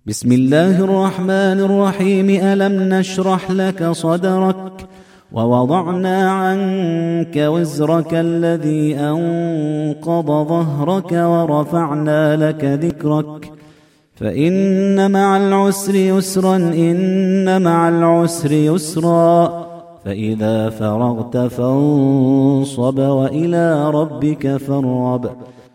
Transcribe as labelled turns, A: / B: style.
A: بسم الله الرحمن الرحيم. ألم نشرح لك صدرك ووضعنا عنك وزرك الذي أنقض ظهرك ورفعنا لك ذكرك فإن مع العسر يسرا إن مع العسر يسرا فإذا فرغت فانصب وإلى ربك فارغب